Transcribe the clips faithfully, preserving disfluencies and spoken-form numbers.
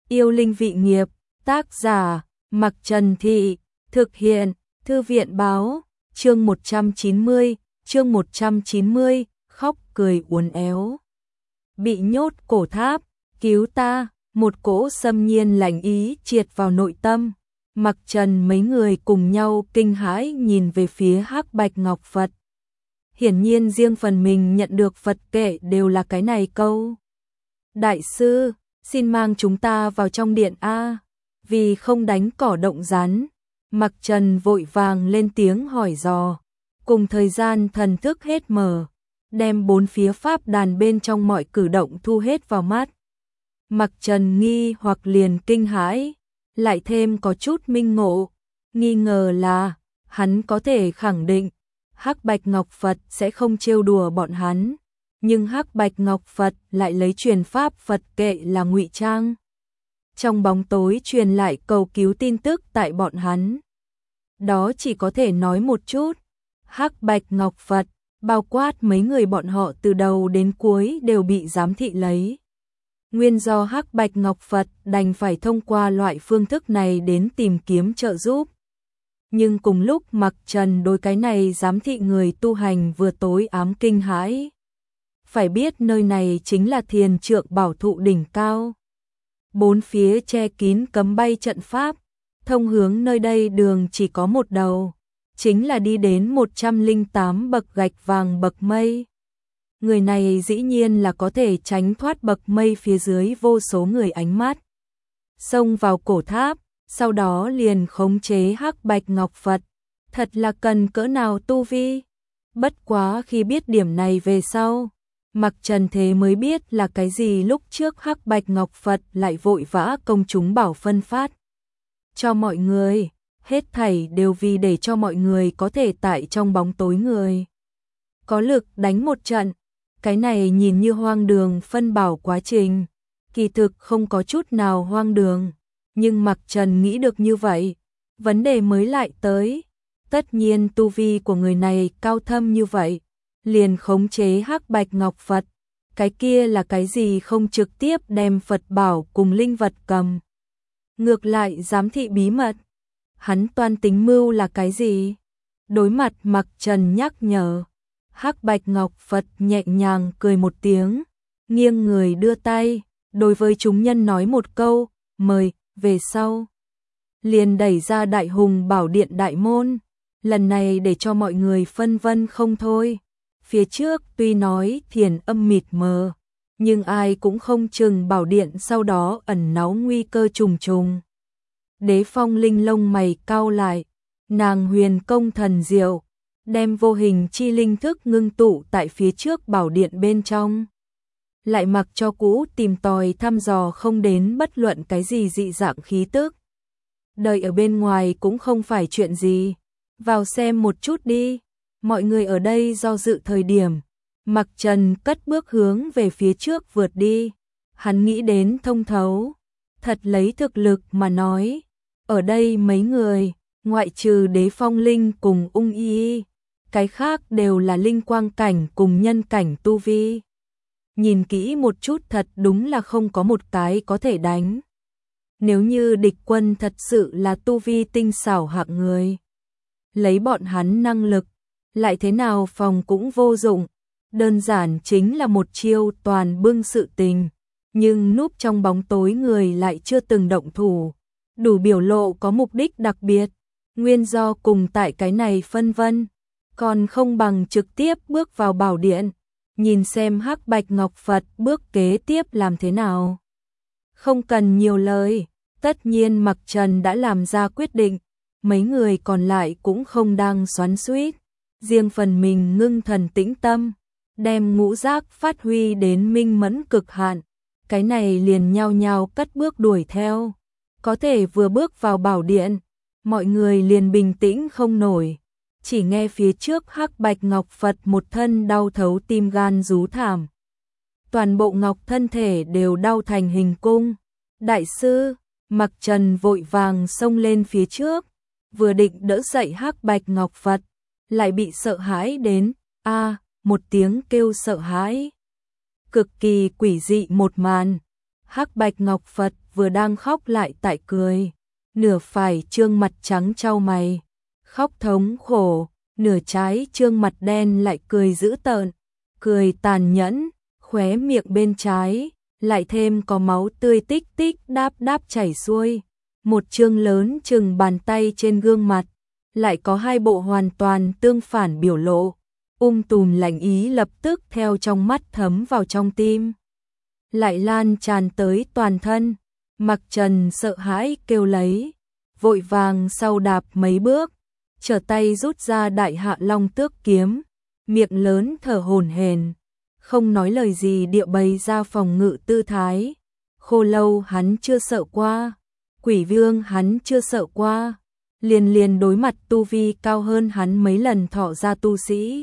Yêu linh vị nghiệp, tác giả, Mặc Trần Thị, thực hiện, Thư viện báo, chương một trăm chín mươi, chương một trăm chín mươi, khóc cười uốn éo. Bị nhốt cổ tháp, cứu ta, một cỗ xâm nhiên lạnh ý triệt vào nội tâm. Mặc Trần mấy người cùng nhau kinh hãi nhìn về phía Hắc Bạch Ngọc Phật. Hiển nhiên riêng phần mình nhận được Phật kệ đều là cái này câu. Đại sư, xin mang chúng ta vào trong điện A, vì không đánh cỏ động rắn. Mặc Trần vội vàng lên tiếng hỏi dò, cùng thời gian thần thức hết mở, đem bốn phía pháp đàn bên trong mọi cử động thu hết vào mắt. Mặc Trần nghi hoặc liền kinh hãi, lại thêm có chút minh ngộ, nghi ngờ là hắn có thể khẳng định Hắc Bạch Ngọc Phật sẽ không trêu đùa bọn hắn, nhưng Hắc Bạch Ngọc Phật lại lấy truyền pháp Phật kệ là ngụy trang. Trong bóng tối truyền lại cầu cứu tin tức tại bọn hắn. Đó chỉ có thể nói một chút, Hắc Bạch Ngọc Phật, bao quát mấy người bọn họ từ đầu đến cuối đều bị giám thị lấy. Nguyên do Hắc Bạch Ngọc Phật đành phải thông qua loại phương thức này đến tìm kiếm trợ giúp. Nhưng cùng lúc Mặc Trần đối cái này giám thị người tu hành vừa tối ám kinh hãi. Phải biết nơi này chính là Thiền Trượng Bảo Thụ đỉnh cao. Bốn phía che kín cấm bay trận pháp, thông hướng nơi đây đường chỉ có một đầu, chính là đi đến một trăm lẻ tám bậc gạch vàng bậc mây. Người này dĩ nhiên là có thể tránh thoát bậc mây phía dưới vô số người ánh mắt. Xông vào cổ tháp, sau đó liền khống chế Hắc Bạch Ngọc Phật, thật là cần cỡ nào tu vi. Bất quá khi biết điểm này về sau, Mặc Trần thế mới biết là cái gì lúc trước Hắc Bạch Ngọc Phật lại vội vã công chúng bảo phân phát cho mọi người, hết thảy đều vì để cho mọi người có thể tại trong bóng tối người có lực đánh một trận. Cái này nhìn như hoang đường phân bảo quá trình, kỳ thực không có chút nào hoang đường, nhưng Mặc Trần nghĩ được như vậy, vấn đề mới lại tới, tất nhiên tu vi của người này cao thâm như vậy, liền khống chế Hắc Bạch Ngọc Phật, cái kia là cái gì không trực tiếp đem Phật bảo cùng linh vật cầm. Ngược lại giám thị bí mật, hắn toan tính mưu là cái gì? Đối mặt Mặc Trần nhắc nhở, Hắc Bạch Ngọc Phật nhẹ nhàng cười một tiếng, nghiêng người đưa tay, đối với chúng nhân nói một câu, mời, về sau. Liền đẩy ra Đại Hùng Bảo Điện đại môn, lần này để cho mọi người phân vân không thôi. Phía trước tuy nói thiền âm mịt mờ, nhưng ai cũng không chừng bảo điện sau đó ẩn náu nguy cơ trùng trùng. Đế Phong Linh lông mày cau lại, nàng huyền công thần diệu, đem vô hình chi linh thức ngưng tụ tại phía trước bảo điện bên trong. Lại mặc cho cũ tìm tòi thăm dò không đến bất luận cái gì dị dạng khí tức. Đợi ở bên ngoài cũng không phải chuyện gì, vào xem một chút đi. Mọi người ở đây do dự thời điểm, Mặc Trần cất bước hướng về phía trước vượt đi. Hắn nghĩ đến thông thấu, thật lấy thực lực mà nói, ở đây mấy người, ngoại trừ Đế Phong Linh cùng Ung Y, cái khác đều là linh quang cảnh cùng nhân cảnh tu vi. Nhìn kỹ một chút thật đúng là không có một cái có thể đánh. Nếu như địch quân thật sự là tu vi tinh xảo hạng người, lấy bọn hắn năng lực, lại thế nào phòng cũng vô dụng, đơn giản chính là một chiêu toàn bưng sự tình, nhưng núp trong bóng tối người lại chưa từng động thủ, đủ biểu lộ có mục đích đặc biệt, nguyên do cùng tại cái này phân vân, còn không bằng trực tiếp bước vào bảo điện, nhìn xem Hắc Bạch Ngọc Phật bước kế tiếp làm thế nào. Không cần nhiều lời, tất nhiên Mặc Trần đã làm ra quyết định, mấy người còn lại cũng không đang xoắn xuýt. Riêng phần mình ngưng thần tĩnh tâm, đem ngũ giác phát huy đến minh mẫn cực hạn, cái này liền nhao nhao cất bước đuổi theo. Có thể vừa bước vào bảo điện, mọi người liền bình tĩnh không nổi, chỉ nghe phía trước Hắc Bạch Ngọc Phật một thân đau thấu tim gan rú thảm. Toàn bộ ngọc thân thể đều đau thành hình cung. Đại sư, Mặc Trần vội vàng xông lên phía trước, vừa định đỡ dậy Hắc Bạch Ngọc Phật, lại bị sợ hãi đến, a à, một tiếng kêu sợ hãi. Cực kỳ quỷ dị một màn, Hắc Bạch Ngọc Phật vừa đang khóc lại tại cười, nửa phải trương mặt trắng trao mày, khóc thống khổ, nửa trái trương mặt đen lại cười dữ tợn, cười tàn nhẫn, khóe miệng bên trái lại thêm có máu tươi tích tích đáp đáp chảy xuôi, một trương lớn chừng bàn tay trên gương mặt, lại có hai bộ hoàn toàn tương phản biểu lộ, um tùm lạnh ý lập tức theo trong mắt thấm vào trong tim, lại lan tràn tới toàn thân. Mặc Trần sợ hãi kêu lấy, vội vàng sau đạp mấy bước, trở tay rút ra Đại Hạ Long Tước kiếm, miệng lớn thở hổn hển, không nói lời gì điệu bày ra phòng ngự tư thái. Khô Lâu hắn chưa sợ qua, Quỷ Vương hắn chưa sợ qua, liền liền đối mặt tu vi cao hơn hắn mấy lần thọ ra tu sĩ,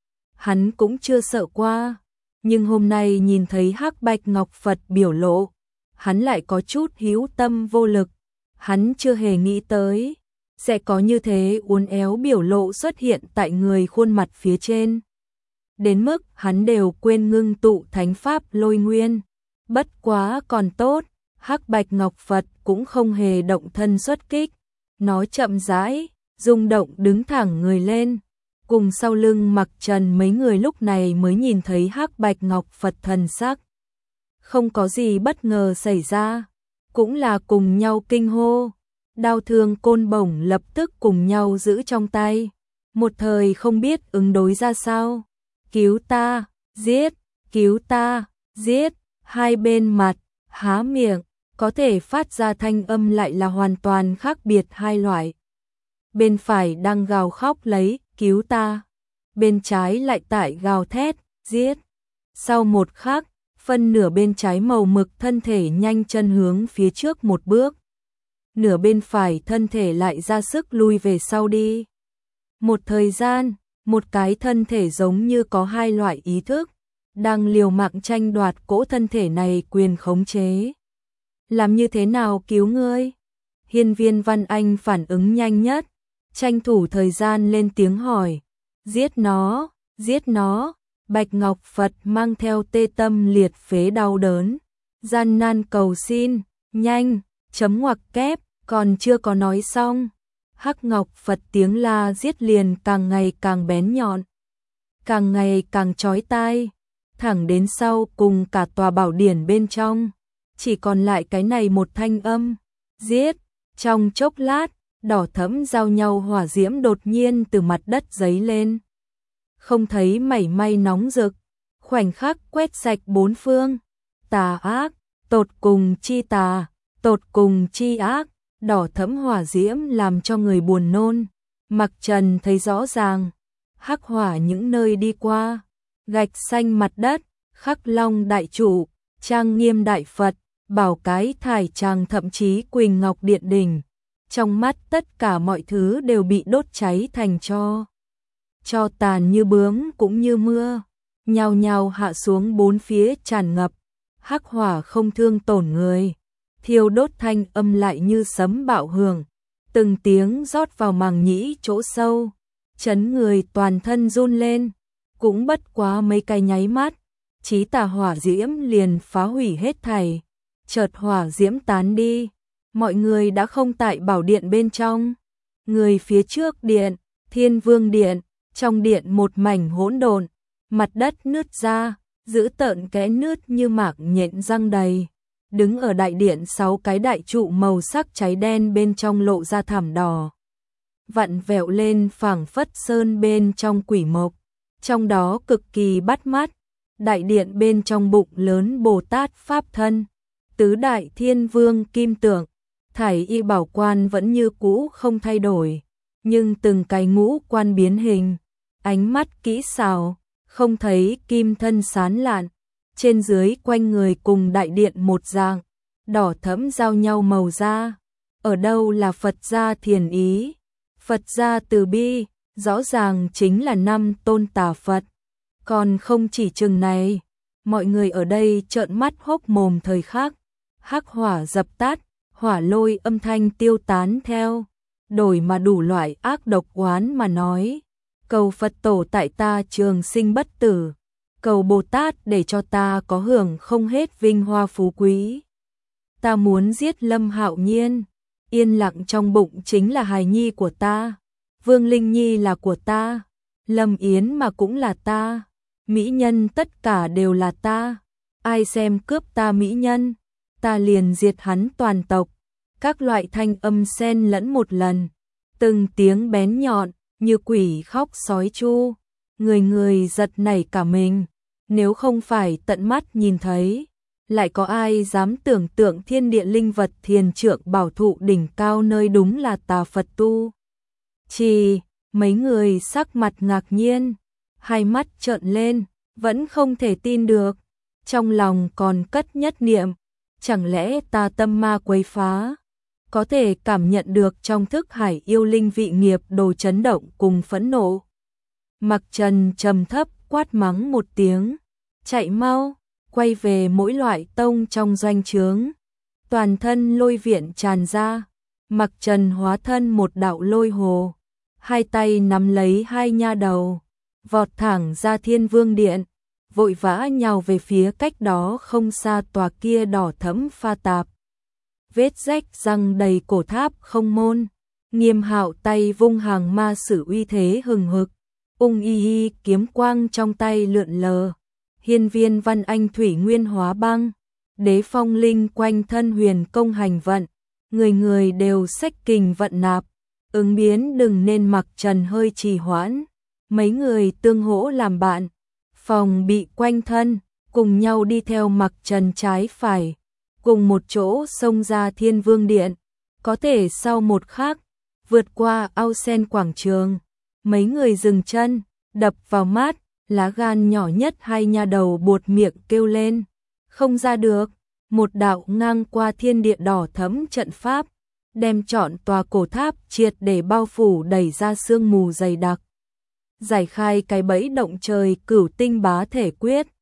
hắn cũng chưa sợ qua, nhưng hôm nay nhìn thấy Hắc Bạch Ngọc Phật biểu lộ, hắn lại có chút hữu tâm vô lực, hắn chưa hề nghĩ tới sẽ có như thế uốn éo biểu lộ xuất hiện tại người khuôn mặt phía trên. Đến mức hắn đều quên ngưng tụ thánh pháp Lôi Nguyên, bất quá còn tốt, Hắc Bạch Ngọc Phật cũng không hề động thân xuất kích, nó chậm rãi, rung động đứng thẳng người lên, cùng sau lưng Mặc Trần mấy người lúc này mới nhìn thấy Hắc Bạch Ngọc Phật thần sắc. Không có gì bất ngờ xảy ra, cũng là cùng nhau kinh hô, đao thương côn bổng lập tức cùng nhau giữ trong tay, một thời không biết ứng đối ra sao. Cứu ta, giết, cứu ta, giết, hai bên mặt, há miệng, có thể phát ra thanh âm lại là hoàn toàn khác biệt hai loại. Bên phải đang gào khóc lấy, cứu ta, bên trái lại tại gào thét, giết. Sau một khắc, phân nửa bên trái màu mực thân thể nhanh chân hướng phía trước một bước, nửa bên phải thân thể lại ra sức lui về sau đi. Một thời gian, một cái thân thể giống như có hai loại ý thức, đang liều mạng tranh đoạt cỗ thân thể này quyền khống chế. Làm như thế nào cứu ngươi? Hiên Viên Văn Anh phản ứng nhanh nhất, tranh thủ thời gian lên tiếng hỏi. Giết nó, giết nó. Bạch Ngọc Phật mang theo tê tâm liệt phế đau đớn, gian nan cầu xin, nhanh, chấm ngoặc kép, còn chưa có nói xong. Hắc Ngọc Phật tiếng la giết liền càng ngày càng bén nhọn, càng ngày càng chói tai, thẳng đến sau cùng cả tòa bảo điển bên trong, chỉ còn lại cái này một thanh âm, giết. Trong chốc lát, đỏ thẫm giao nhau hỏa diễm đột nhiên từ mặt đất giấy lên, không thấy mảy may nóng rực, khoảnh khắc quét sạch bốn phương, tà ác, tột cùng chi tà, tột cùng chi ác. Đỏ thẫm hỏa diễm làm cho người buồn nôn. Mặc Trần thấy rõ ràng, hắc hỏa những nơi đi qua, gạch xanh mặt đất, khắc long đại trụ, trang nghiêm đại Phật, bảo cái thải tràng thậm chí Quỳnh Ngọc Điện Đỉnh. Trong mắt tất cả mọi thứ đều bị đốt cháy thành tro. Tro tàn như bướm cũng như mưa, nhào nhào hạ xuống bốn phía tràn ngập, hắc hỏa không thương tổn người. Thiêu đốt thanh âm lại như sấm bạo hưởng, từng tiếng rót vào màng nhĩ chỗ sâu, chấn người toàn thân run lên, cũng bất quá mấy cái nháy mắt, chí tà hỏa diễm liền phá hủy hết thảy, chợt hỏa diễm tán đi, mọi người đã không tại bảo điện bên trong, người phía trước điện, Thiên Vương điện, trong điện một mảnh hỗn độn, mặt đất nứt ra, dữ tợn kẽ nứt như mạc nhện răng đầy. Đứng ở đại điện sáu cái đại trụ màu sắc cháy đen bên trong lộ ra thảm đỏ, vặn vẹo lên phảng phất sơn bên trong quỷ mộc, trong đó cực kỳ bắt mắt. Đại điện bên trong bụng lớn Bồ Tát Pháp thân, tứ đại thiên vương kim tượng, thảy y bảo quan vẫn như cũ không thay đổi, nhưng từng cái ngũ quan biến hình, ánh mắt kỹ xảo, không thấy kim thân sán lạn. Trên dưới quanh người cùng đại điện một dạng, đỏ thẫm giao nhau màu da. Ở đâu là Phật gia thiền ý, Phật gia từ bi, rõ ràng chính là năm tôn tà Phật. Còn không chỉ chừng này, mọi người ở đây trợn mắt hốc mồm thời khắc, hắc hỏa dập tắt, hỏa lôi âm thanh tiêu tán theo, đổi mà đủ loại ác độc oán mà nói. Cầu Phật tổ tại ta trường sinh bất tử. Cầu Bồ Tát để cho ta có hưởng không hết vinh hoa phú quý. ta muốn giết Lâm Hạo Nhiên, yên lặng trong bụng chính là hài nhi của ta, Vương Linh Nhi là của ta, Lâm Yến mà cũng là ta, mỹ nhân tất cả đều là ta, ai xem cướp ta mỹ nhân, ta liền diệt hắn toàn tộc. Các loại thanh âm xen lẫn một lần, từng tiếng bén nhọn như quỷ khóc sói chu, người người giật nảy cả mình, nếu không phải tận mắt nhìn thấy, lại có ai dám tưởng tượng thiên địa linh vật thiền trượng bảo thụ đỉnh cao nơi đúng là tà Phật tu. Chỉ, mấy người sắc mặt ngạc nhiên, hai mắt trợn lên, vẫn không thể tin được, trong lòng còn cất nhất niệm, chẳng lẽ ta tâm ma quấy phá, có thể cảm nhận được trong thức hải yêu linh vị nghiệp đồ chấn động cùng phẫn nộ. Mặc Trần trầm thấp quát mắng một tiếng, chạy mau, quay về mỗi loại tông trong doanh trướng, toàn thân lôi viện tràn ra, Mặc Trần hóa thân một đạo lôi hồ, hai tay nắm lấy hai nha đầu, vọt thẳng ra Thiên Vương Điện, vội vã nhào về phía cách đó không xa tòa kia đỏ thẫm pha tạp. Vết rách răng đầy cổ tháp không môn, Nghiêm Hạo tay vung hàng ma sử uy thế hừng hực, ung y y kiếm quang trong tay lượn lờ, hiên viên văn anh thủy nguyên hóa băng, đế phong linh quanh thân huyền công hành vận, người người đều xách kình vận nạp, ứng biến đừng nên Mặc Trần hơi trì hoãn, mấy người tương hỗ làm bạn, phòng bị quanh thân, cùng nhau đi theo Mặc Trần trái phải, cùng một chỗ xông ra Thiên Vương Điện, có thể sau một khắc, vượt qua ao sen quảng trường, mấy người dừng chân, đập vào mắt, lá gan nhỏ nhất hai nha đầu buột miệng kêu lên, không ra được, một đạo ngang qua thiên địa đỏ thẫm trận pháp, đem trọn tòa cổ tháp triệt để bao phủ đẩy ra sương mù dày đặc. Giải khai cái bẫy động trời cửu tinh bá thể quyết.